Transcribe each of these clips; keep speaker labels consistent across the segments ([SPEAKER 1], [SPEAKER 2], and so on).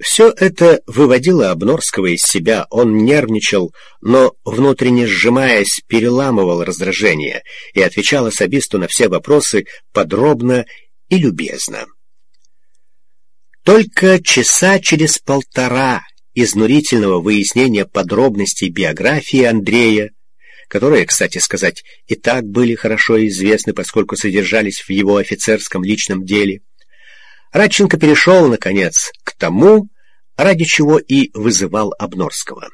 [SPEAKER 1] Все это выводило Обнорского из себя. Он нервничал, но, внутренне сжимаясь, переламывал раздражение и отвечал особисту на все вопросы подробно и любезно. Только часа через полтора изнурительного выяснения подробностей биографии Андрея, которые, кстати сказать, и так были хорошо известны, поскольку содержались в его офицерском личном деле, Радченко перешел, наконец, к тому, ради чего и вызывал Обнорского.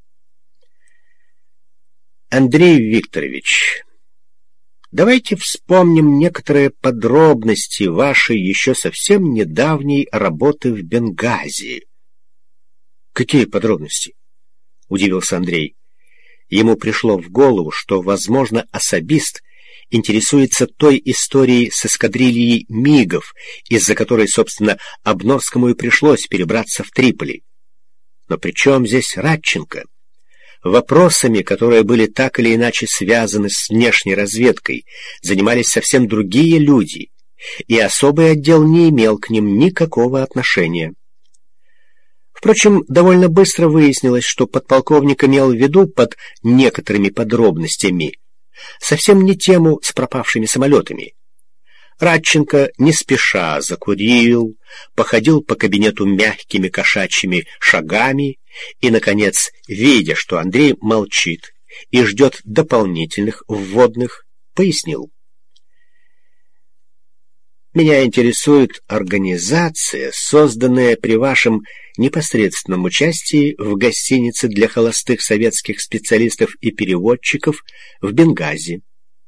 [SPEAKER 1] Андрей Викторович, давайте вспомним некоторые подробности вашей еще совсем недавней работы в Бенгази. Какие подробности? Удивился Андрей. Ему пришло в голову, что, возможно, особист интересуется той историей с эскадрильей МиГов, из-за которой, собственно, Обнорскому и пришлось перебраться в Триполи. Но при чем здесь Радченко? Вопросами, которые были так или иначе связаны с внешней разведкой, занимались совсем другие люди, и особый отдел не имел к ним никакого отношения. Впрочем, довольно быстро выяснилось, что подполковник имел в виду под некоторыми подробностями совсем не тему с пропавшими самолетами. Радченко не спеша закурил, походил по кабинету мягкими кошачьими шагами и, наконец, видя, что Андрей молчит и ждет дополнительных вводных, пояснил. Меня интересует организация, созданная при вашем непосредственном участии в гостинице для холостых советских специалистов и переводчиков в Бенгази.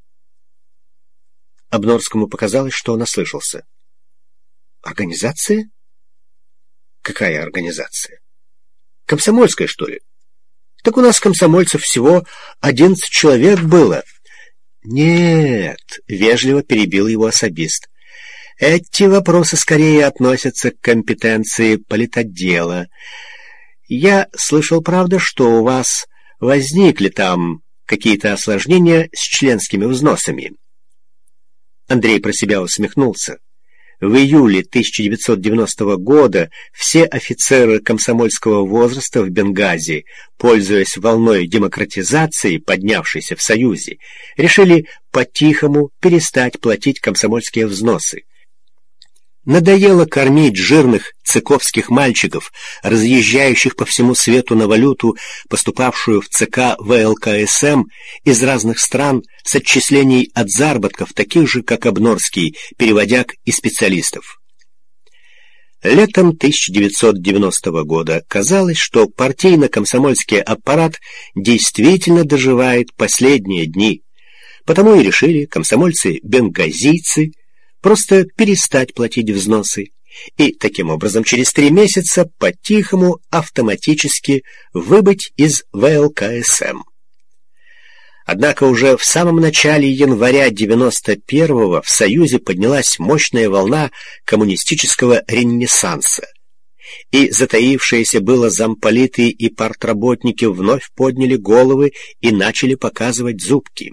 [SPEAKER 1] Обнорскому показалось, что он ослышался. Организация? Какая организация? Комсомольская, что ли? Так у нас комсомольцев всего 11 человек было. Нет, вежливо перебил его особист. Эти вопросы скорее относятся к компетенции политотдела. Я слышал, правда, что у вас возникли там какие-то осложнения с членскими взносами. Андрей про себя усмехнулся. В июле 1990 года все офицеры комсомольского возраста в Бенгази, пользуясь волной демократизации, поднявшейся в Союзе, решили по-тихому перестать платить комсомольские взносы. Надоело кормить жирных цыковских мальчиков, разъезжающих по всему свету на валюту, поступавшую в ЦК ВЛКСМ из разных стран с отчислений от заработков, таких же, как Обнорский, переводяк и специалистов. Летом 1990 года казалось, что партийно-комсомольский аппарат действительно доживает последние дни, потому и решили комсомольцы-бенгазийцы просто перестать платить взносы и, таким образом, через 3 месяца по-тихому автоматически выбыть из ВЛКСМ. Однако уже в самом начале января 91-го в Союзе поднялась мощная волна коммунистического ренессанса, и затаившиеся было замполиты и партработники вновь подняли головы и начали показывать зубки.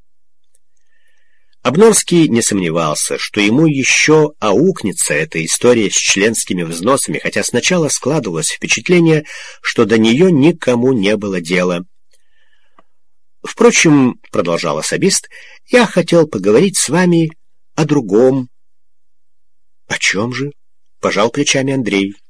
[SPEAKER 1] Обнорский не сомневался, что ему еще аукнется эта история с членскими взносами, хотя сначала складывалось впечатление, что до нее никому не было дела. «Впрочем, — продолжал особист, — я хотел поговорить с вами о другом». «О чем же?» — пожал плечами Андрей.